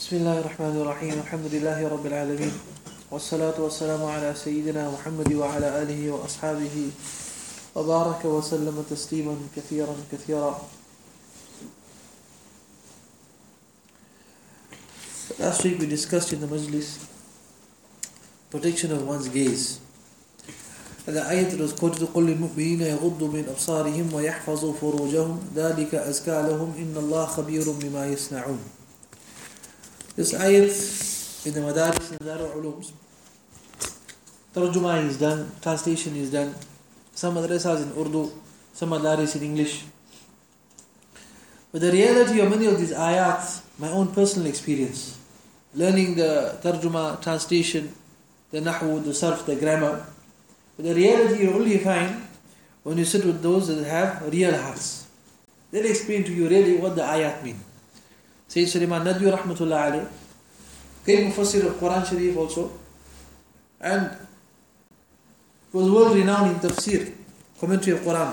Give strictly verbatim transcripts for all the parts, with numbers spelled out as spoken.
بسم الله الرحمن الرحيم الحمد لله رب العالمين والصلاة والسلام على سيدنا محمد وعلى آله وأصحابه وبارك وسلم تسليما كثيرا كثيرا. Last week we discussed in the majlis protection of one's gaze. And the ayat that was quoted, قُلْ لِلْمُؤْمِنِينَ يَغُضُّوا مِنْ أَبْصَارِهِمْ وَيَحْفَظُوا فُرُوجَهُمْ ذَلِكَ أَزْكَى لَهُمْ إِنَّ اللَّهَ خَبِيرٌ بِمَا يَصْنَعُونَ. This ayat in the Madaris and Darul Ulums, Tarjuma is done, translation is done, some madrasas in Urdu, some madaris in English. But the reality of many of these ayats, my own personal experience, learning the Tarjuma, translation, the Nahwu, the Sarf, the grammar, but the reality you only find when you sit with those that have real hearts. They'll explain to you really what the ayat mean. Sayyid Sulaiman Nadwi rahmatullah alayh came Mufassir of Quran Sharif also, and was world renowned in tafsir, commentary of Quran.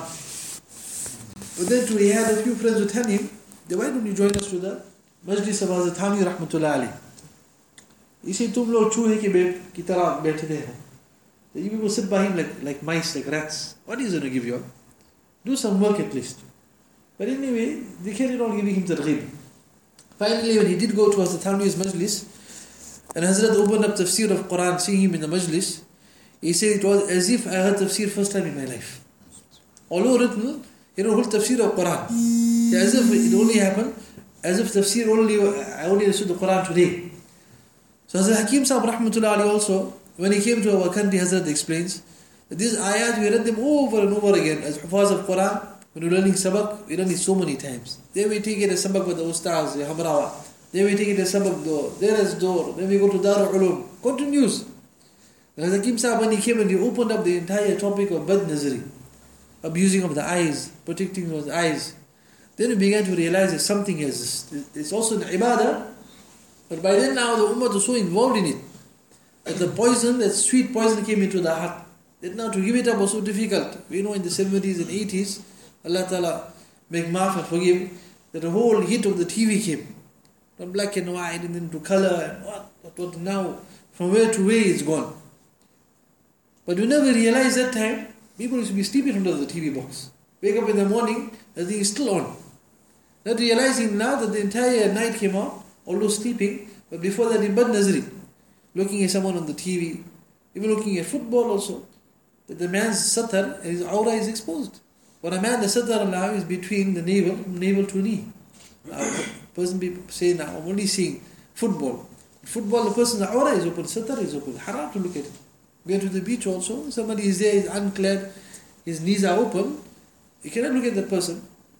But then too, he had a few friends who tell him, why don't you join us to the Majlis of Hazrat Thani rahmatullah alayh? He said, tum log choohe ki tarah baithe hain. You people sit by him like, like mice, like rats. What is he going to give you? Do some work at least. But anyway, they carried on giving him targhib. Finally, when he did go to Hazrat Thani's majlis, and Hazrat opened up tafsir of Quran, seeing him in the majlis, he said it was as if I heard tafsir first time in my life. Although written, you know, whole tafsir of Quran. As if it only happened, as if tafsir only, I only understood the Quran today. So Hazrat Hakim Sahib rahmatullah alayhi also, when he came to our country, Hazrat explains that these ayat, we read them over and over again as hufaz of Quran. When we're learning sabak, we learn it so many times. Then we take it as sabak with the ustaz, the hamrawa. Then we take it as sabak door. There is door. Then we go to Darul Ulum. Continues. And Hazrat Hakim Sahib, when he came and he opened up the entire topic of bad nazari, abusing of the eyes, protecting those eyes, then we began to realize that something is, it's also an ibadah, but by then now the ummah was so involved in it, that the poison, that sweet poison came into the heart. That now to give it up was so difficult. We know in the seventies and eighties, Allah Ta'ala make maaf and forgive, that the whole heat of the T V came. Not black and white and then to color and what, what, what now, from where to where it's gone. But we never realized that time, people used to be sleeping under the T V box. Wake up in the morning, the thing is still on. Not realizing now that the entire night came out, although sleeping, but before that in bad nazri, looking at someone on the T V, even looking at football also, that the man's satar, his aura is exposed. But a man, the satar now is between the navel, navel to knee. Now, person people say now, I'm only seeing football. Football, the person's aura is open, satar is open, haram to look at it. Go to the beach also, somebody is there, is unclad, his knees are open, you cannot look at the person.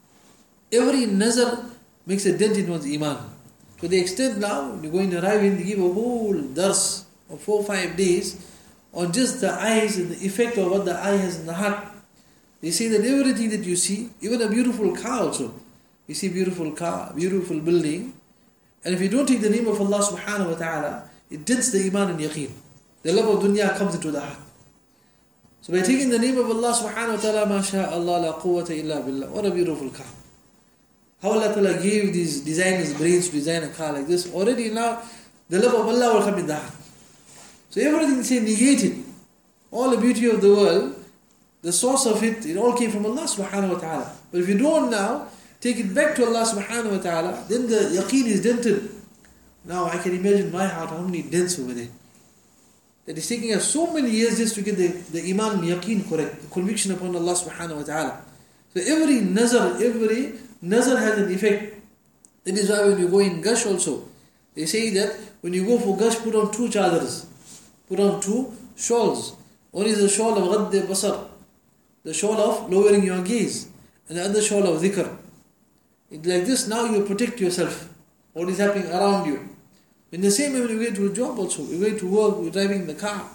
Every nazar makes a dent in one's iman. To the extent now, when you go in arriving, they give a whole dars of four or five days on just the eyes and the effect of what the eye has in the heart. They say that everything that you see, even a beautiful car also, you see beautiful car, beautiful building, and if you don't take the name of Allah subhanahu wa ta'ala, it dents the iman and yaqeen. The love of dunya comes into the heart. So by taking the name of Allah subhanahu wa ta'ala, mashaAllah la quwwata illa billah, what a beautiful car. How Allah Ta'ala gave these designers brains to design a car like this. Already now, the love of Allah will come in the heart. So everything is negated. All the beauty of the world, the source of it, it all came from Allah subhanahu wa ta'ala. But if you don't now take it back to Allah subhanahu wa ta'ala, then the yaqeen is dented. Now I can imagine my heart, how many dents over there. That is taking us so many years just to get the, the iman and yaqeen correct, the conviction upon Allah subhanahu wa ta'ala. So every nazar, every nazar has an effect. That is why when you go in gush also, they say that when you go for gush, put on two chadars, put on two shawls. One is the shawl of ghadde basar, the shawl of lowering your gaze, and the other shawl of dhikr. It's like this, now you protect yourself, what is happening around you. In the same way when you go to a job also, you're going to work, you're driving the car.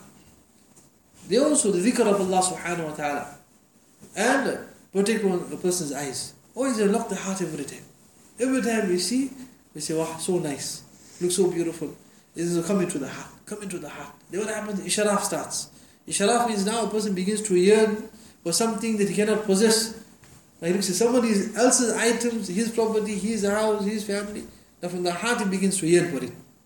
They also, the dhikr of Allah subhanahu wa ta'ala. And protect one, a person's eyes. Always unlock the heart every time. Every time we see, we say, wow, so nice. Looks so beautiful. This is come into the heart. Come into the heart. Then what happens? Isharaf starts. Isharaf means now a person begins to yearn for something that he cannot possess. Like looks at somebody else's items, his property, his house, his family. Now from the heart he begins to yearn for it.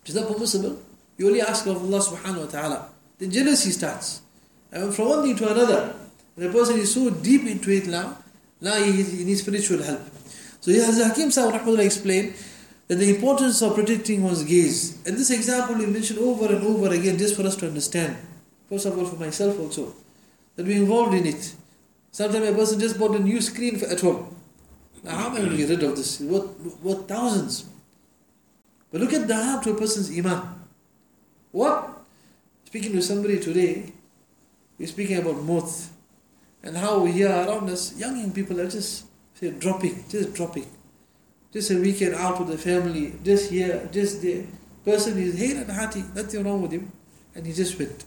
Is that permissible? You only ask of Allah subhanahu wa ta'ala. Then jealousy starts. And from one thing to another, the person is so deep into it now, now he, he needs spiritual help. So as Hakim Sahib rahmatullah explained, that the importance of protecting one's gaze. And this example we mentioned over and over again just for us to understand. First of all for myself also, that we're involved in it. Sometimes a person just bought a new screen for, at home. Now how am I going to get rid of this? It's worth, worth thousands. But look at the harm to a person's iman. What? Speaking to somebody today, we're speaking about maut. And how we hear around us, young, young people are just say, dropping, just dropping. Just a weekend out with the family, just here, just there. Person is hale and hearty, nothing wrong with him. And he just went.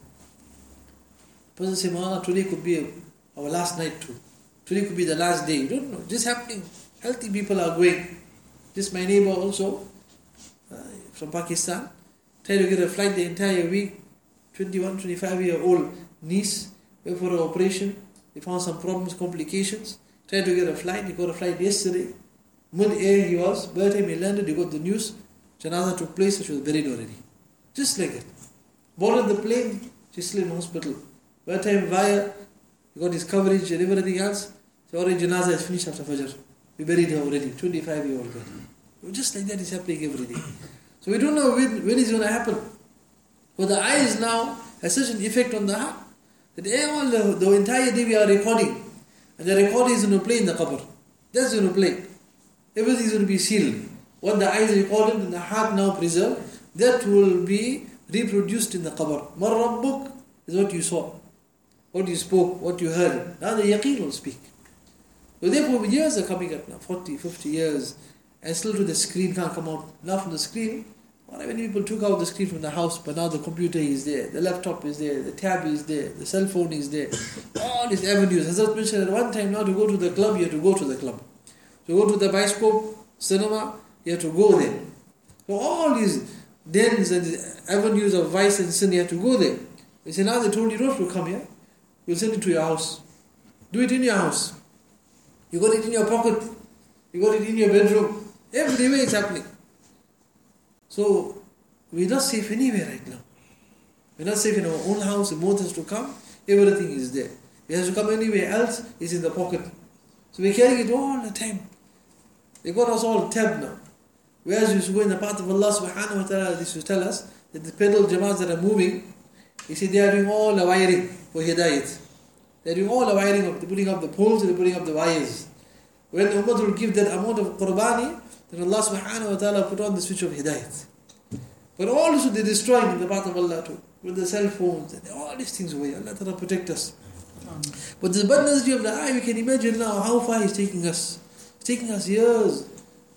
Person says, Mawlana, today could be our last night too. Today could be the last day. You don't know, just happening. Healthy people are going. Just my neighbor also, uh, from Pakistan, tried to get a flight the entire week. twenty-one, twenty-five year old niece, went for an operation. They found some problems, complications. Tried to get a flight. He got a flight yesterday. Mid-air he was. By the time he landed, he got the news. Janazah took place and she was buried already. Just like that. Boarded the plane, she's still in hospital. By the time via, he got his coverage and everything else. So already Janazah is finished after Fajr. We buried her already. twenty-five year old girl. Just like that is happening every day. So we don't know when, when it's going to happen. But the eyes now has such an effect on the heart that all the, the entire day we are recording. And the recording is going to play in the qabr. That's going to play. Everything is going to be sealed. What the eyes recorded and the heart now preserved, that will be reproduced in the qabr. Mar Rabbuk is what you saw, what you spoke, what you heard. Now the yaqeen will speak. So therefore years are coming up now, forty, fifty years, and still to the screen can't come out. Now from the screen, well, many people took out the screen from the house, but now the computer is there, the laptop is there, the tab is there, the cell phone is there. All these avenues. Hazrat mentioned at one time now to go to the club, you have to go to the club. To go to the bioscope, cinema, you have to go there. So all these dens and avenues of vice and sin, you have to go there. They say now they told you don't have to come here. We'll send it to your house. Do it in your house. You got it in your pocket. You got it in your bedroom. Everywhere it's happening. So we're not safe anywhere right now. We're not safe in our own house. The motor has to come. Everything is there. It has to come anywhere else. It's in the pocket. So we're carrying it all the time. They got us all tabbed now. Whereas we used to go in the path of Allah subhanahu wa ta'ala, this used to tell us that the pedal jamaats that are moving, you see they are doing all the wiring for hidayat. They are doing all the wiring of, they're putting up the poles and they're putting up the wires. When the ummah will give that amount of qurbani, then Allah subhanahu wa ta'ala put on the switch of hidayat. But all this they destroying in the path of Allah too, with the cell phones and all these things away. Allah ta'ala protect us. But the bad nazri of the eye, we can imagine now how far He's taking us. It's taking us years.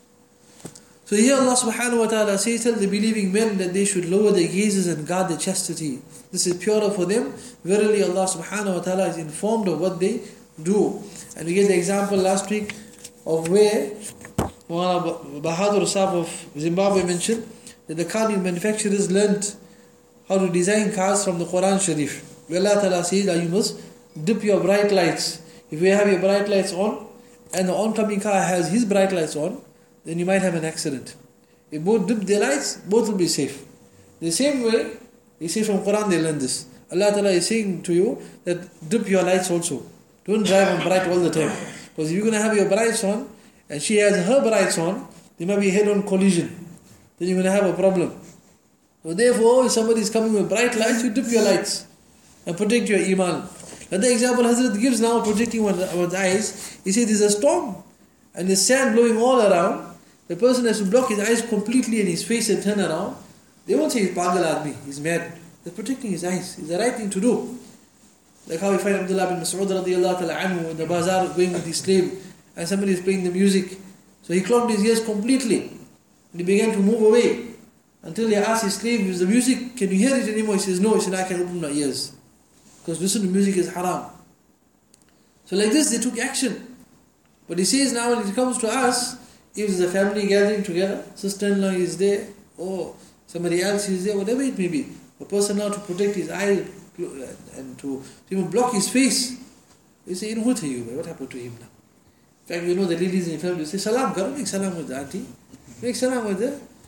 So here Allah subhanahu wa ta'ala says, tell the believing men that they should lower their gazes and guard their chastity. This is purer for them. Verily Allah subhanahu wa ta'ala is informed of what they do. And we get the example last week of where Maulana Bahadur Sahib of Zimbabwe mentioned that the car manufacturers learnt how to design cars from the Quran Sharif. Where Allah ta'ala says that you must dip your bright lights. If you have your bright lights on and the oncoming car has his bright lights on, then you might have an accident. If both dip their lights, both will be safe. The same way, they say from Quran they learn this. Allah Ta'ala is saying to you that dip your lights also. Don't drive on bright all the time. Because if you're going to have your brights on and she has her brights on, there might be a head-on collision. Then you're going to have a problem. So therefore, if somebody is coming with bright lights, you dip your lights and protect your iman. Another example Hazrat gives now, protecting one's, one's eyes. He says there's a storm and there's sand blowing all around. The person has to block his eyes completely and his face and turn around. They won't say he's pagal admi, he's mad. They're protecting his eyes. It's the right thing to do. Like how we find Abdullah bin Mas'ud radiallahu ta'ala anhu in the bazaar going with his slave and somebody is playing the music. So he clogged his ears completely and he began to move away until he asked his slave, is the music, can you hear it anymore? He says, no. He said, I can open my ears. Because listen to music is haram. So like this they took action. But he says now when it comes to us, if there's a family gathering together, sister-in-law is there, or somebody else is there, whatever it may be, a person now to protect his eye and to even block his face, you say, in what are you? What happened to him now? In fact, you know the ladies in the family say, salam karo, make salam with the auntie, make salam with the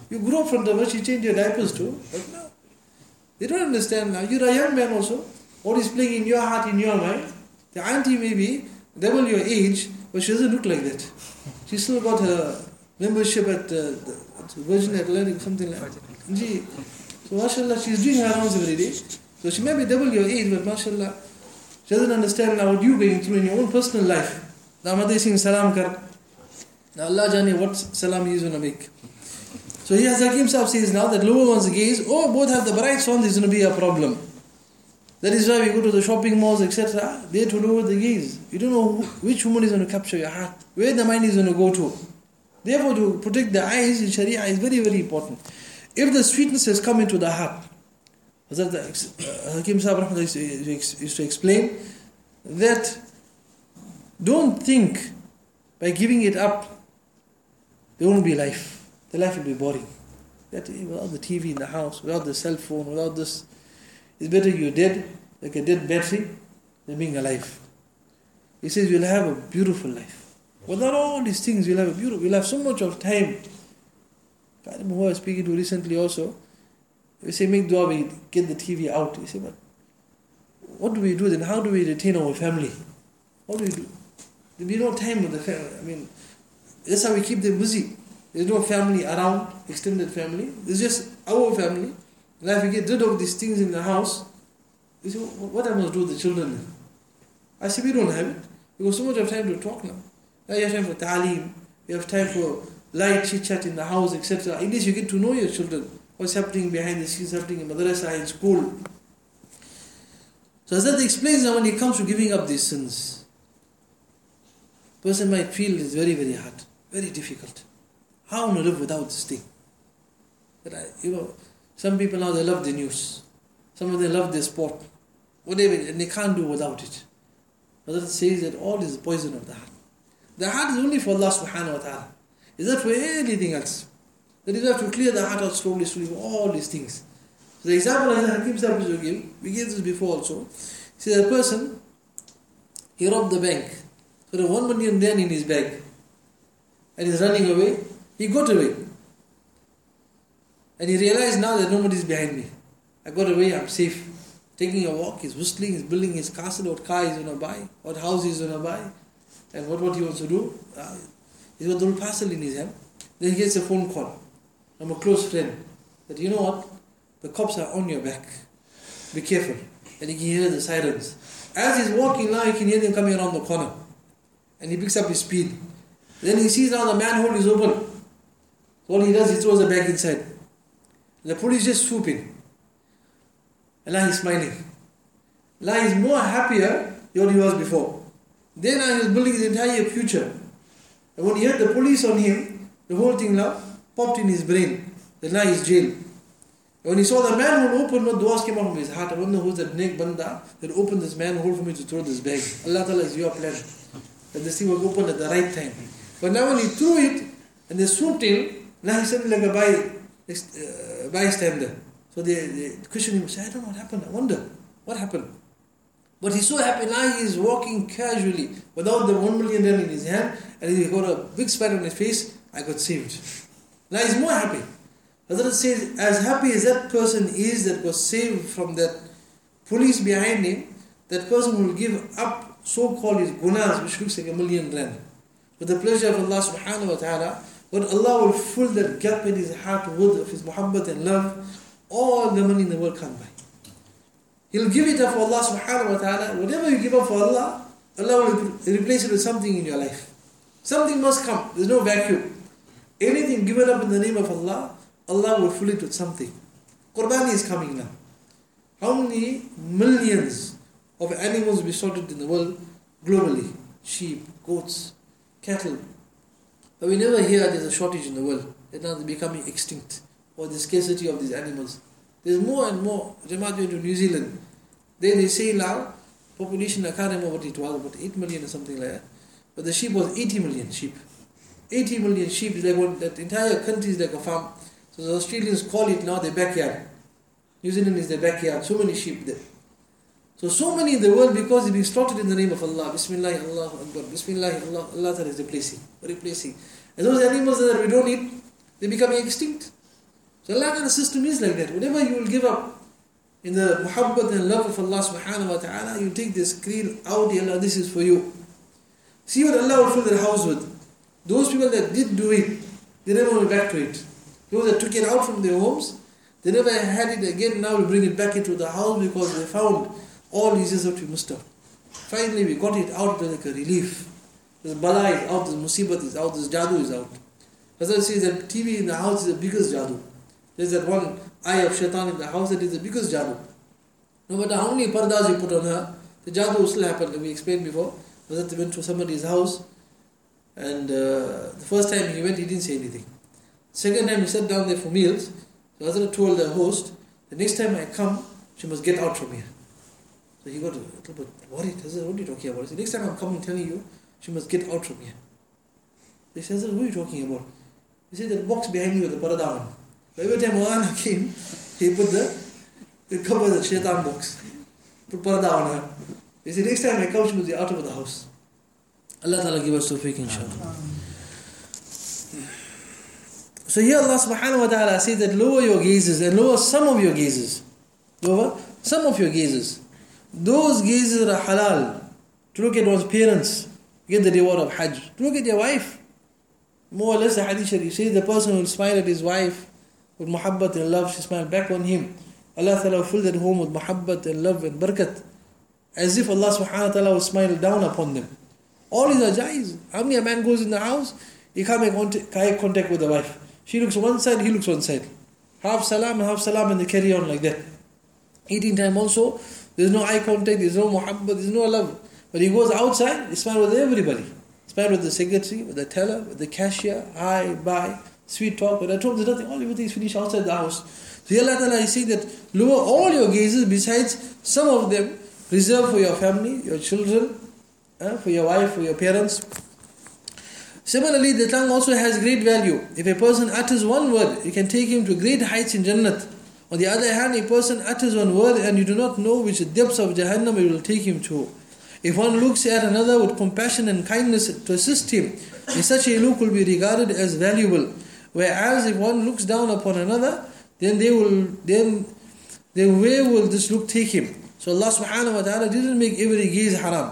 You grew up from the verse, you change your diapers too. But no. They don't understand now. You're a young man also. What is playing in your heart, in your mind? The auntie may be double your age, but she doesn't look like that. She still got her membership at uh, the Virgin Atlantic, something like that. Gee. So mashallah, she's doing her rounds every day. So she may be double your age, but mashallah, she doesn't understand now what you're going through in your own personal life. Now Mother is saying salam kar. Now Allah jane what salam he is going to make. So here Hakim Sahib says now that lower one's gaze, oh, both have the bright sun, there's going to be a problem. That is why we go to the shopping malls, et cetera. There to lower the gaze. You don't know who, which woman is going to capture your heart, where the mind is going to go to. Therefore, to protect the eyes in Sharia is very, very important. If the sweetness has come into the heart, as Hakim Sahib used to explain, that don't think by giving it up, there won't be life. The life will be boring. That without the T V in the house, without the cell phone, without this, it's better you're dead, like a dead battery, than being alive. He says you'll have a beautiful life. Without all these things, you'll have a beautiful, you'll have so much of time. I don't know who I was speaking to recently also. We say make dua, we get the T V out. He said, but what do we do then? How do we retain our family? What do we do? There'll be no time with the family. I mean, that's how we keep them busy. There's no family around, extended family. It's just our family. Now if we get rid of these things in the house, you say, what I must do with the children then? I say, we don't have it. We have so much of time to talk now. Now you have time for ta'aleem, you have time for light chit-chat in the house, et cetera. At least you get to know your children. What's happening behind the scenes, happening in madrasa, in school. So as that explains now when it comes to giving up these sins, person might feel it's very, very hard, very difficult. How am I to live without this thing? That I, you know, some people now they love the news. Some of them love their sport. Whatever, and they can't do without it. But that says that all is poison of the heart. The heart is only for Allah subhanahu wa ta'ala. It's not for anything else. That is why to clear the heart out slowly, slowly, for all these things. So the example that Hakim Sahib will give, we gave this before also. He says a person, he robbed the bank. So there was one million then in his bag. And he's running away. He got away. And he realized now that nobody is behind me. I got away, I'm safe. Taking a walk, he's whistling, he's building his castle, what car he's going to buy, what house he's going to buy, and what, what he wants to do. Uh, he's got the little parcel in his hand. Then he gets a phone call from a close friend that, you know what, the cops are on your back. Be careful. And he can hear the sirens. As he's walking now, he can hear them coming around the corner. And he picks up his speed. Then he sees now the manhole is open. All he does, he throws the bag inside. The police just swooping. And now he's smiling. Now he's more happier than what he was before. Then now he's building his entire future. And when he heard the police on him, the whole thing now popped in his brain. That now he's jailed. And when he saw the manhole open, what du'as came out of his heart. I wonder who's that neck banda that opened this manhole for me to throw this bag. Allah Ta'ala is your plan. That this thing was opened at the right time. But now when he threw it, and they swooped in, now he's suddenly like a by, uh, bystander. So they, they question him, say, I don't know what happened, I wonder, what happened? But he's so happy now he is walking casually, without the one million rand in his hand, and he got a big smile on his face, I got saved. Now he's more happy. Hazrat says, as happy as that person is that was saved from that police behind him, that person will give up so-called his gunas, which looks like a million rand. With the pleasure of Allah subhanahu wa ta'ala, but Allah will fill that gap in his heart with of his muhabbat and love, all the money in the world can't buy. He'll give it up for Allah subhanahu wa ta'ala. Whatever you give up for Allah, Allah will replace it with something in your life. Something must come. There's no vacuum. Anything given up in the name of Allah, Allah will fill it with something. Qurbani is coming now. How many millions of animals will be slaughtered in the world globally? Sheep, goats, cattle. But we never hear there's a shortage in the world. They're now becoming extinct. Or the scarcity of these animals. There's more and more. Jamaat went to New Zealand. Then they say now, population, I can't remember what it was, about eight million or something like that. But the sheep was eighty million sheep. eighty million sheep, is like one, that entire country is like a farm. So the Australians call it now their backyard. New Zealand is their backyard. So many sheep there. So, so many in the world because they're being slaughtered in the name of Allah. Bismillah, Allahu Akbar. Bismillah, Allah, Allah Ta'ala is replacing. Replacing. And those animals that we don't eat, they're becoming extinct. So Allah Ta'ala's system is like that. Whatever you will give up in the muhabbat and love of Allah subhanahu wa ta'ala, you take this screen out, Ya Allah, this is for you. See what Allah will fill their house with. Those people that did do it, they never went back to it. Those that took it out from their homes, they never had it again, now we bring it back into the house because they found all these years that we missed out. Finally we got it out like a relief. The bala is out, the musibat is out, this jadoo is out. Hazrat says that T V in the house is the biggest jadoo. There's that one eye of shaitan in the house that is the biggest jadoo. No matter how many pardas you put on her, the jadoo will still happen. Like we explained before, Hazrat went to somebody's house and uh, the first time he went he didn't say anything. Second time he sat down there for meals. So Hazrat told the host, the next time I come, she must get out from here. So he got a little bit worried. Hazrat, what are you talking about? He said, next time I'm coming telling you, she must get out from here. He says, what are you talking about? He said, that box behind you with the parada on. So every time Maulana came, he put the, the cover the shaitan box. Put parada on her. He said, next time I come, she must be out of the house. Allah Ta'ala give us tawfiq, inshallah. So here Allah subhanahu wa ta'ala says that lower your gazes and lower some of your gazes. Lower some of your gazes. Those gazes are halal. To look at one's parents, get the reward of Hajj. To look at your wife. More or less the hadith sharif says the person will smile at his wife with muhabbat and love, she smile back on him. Allah Ta'ala will fill that home with muhabbat and love and barakat. As if Allah subhanahu wa ta'ala will smile down upon them. All these are jais. How many a man goes in the house, he can't make eye contact with the wife. She looks one side, he looks one side. Half salam and half salam and they carry on like that. Eating time also, there's no eye contact, there's no muhabbat, there's no love. But he goes outside, he smiles with everybody. Smile with the secretary, with the teller, with the cashier, hi, bye, sweet talk. But at home there's nothing, all everything is finished outside the house. So Allah Ta'ala is saying that lower all your gazes, besides some of them, reserve for your family, your children, uh, for your wife, for your parents. Similarly, the tongue also has great value. If a person utters one word, it can take him to great heights in Jannat. On the other hand, a person utters one word and you do not know which depths of Jahannam it will take him to. If one looks at another with compassion and kindness to assist him, then such a look will be regarded as valuable. Whereas if one looks down upon another, then they will then then where will this look take him? So Allah subhanahu wa ta'ala didn't make every gaze haram.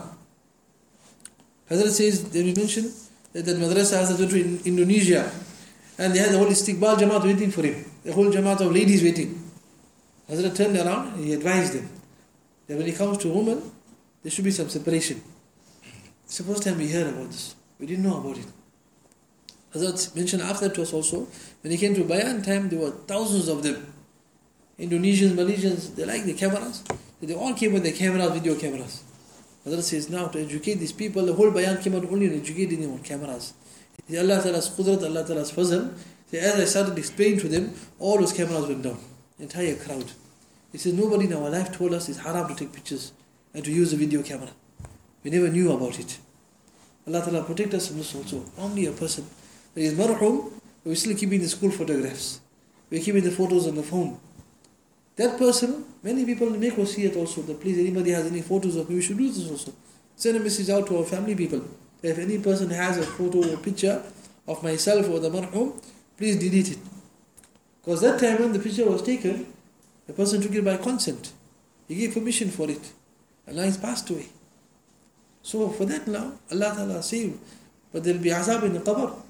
Hazrat says, did we mention that the madrasa has went to Indonesia and they had the whole istiqbal jamaat waiting for him. The whole jamaat of ladies waiting. Hazrat turned around and he advised them that when it comes to women, there should be some separation. It's the first time we heard about this. We didn't know about it. Hazrat mentioned after to us also, when he came to Bayan time, there were thousands of them. Indonesians, Malaysians, they like the cameras. They all came with their cameras, video cameras. Hazrat says now to educate these people, the whole Bayan came out only on educating them on cameras. It's Allah Ta'ala's qudrat, Allah Ta'ala's fazl. So as I started explaining to them, all those cameras went down. Entire crowd. He says nobody in our life told us it's haram to take pictures and to use a video camera. We never knew about it. Allah Ta'ala protect us from this also. Only a person that is marhum, we're still keeping the school photographs. We're keeping the photos on the phone. That person, many people make wasiyat also, that please anybody has any photos of me, we should do this also. Send a message out to our family people. If any person has a photo or picture of myself or the marhum, please delete it. Because that time when the picture was taken, the person took it by consent. He gave permission for it. And now he's passed away. So for that now, Allah Ta'ala saved. But there will be azab in the qabr.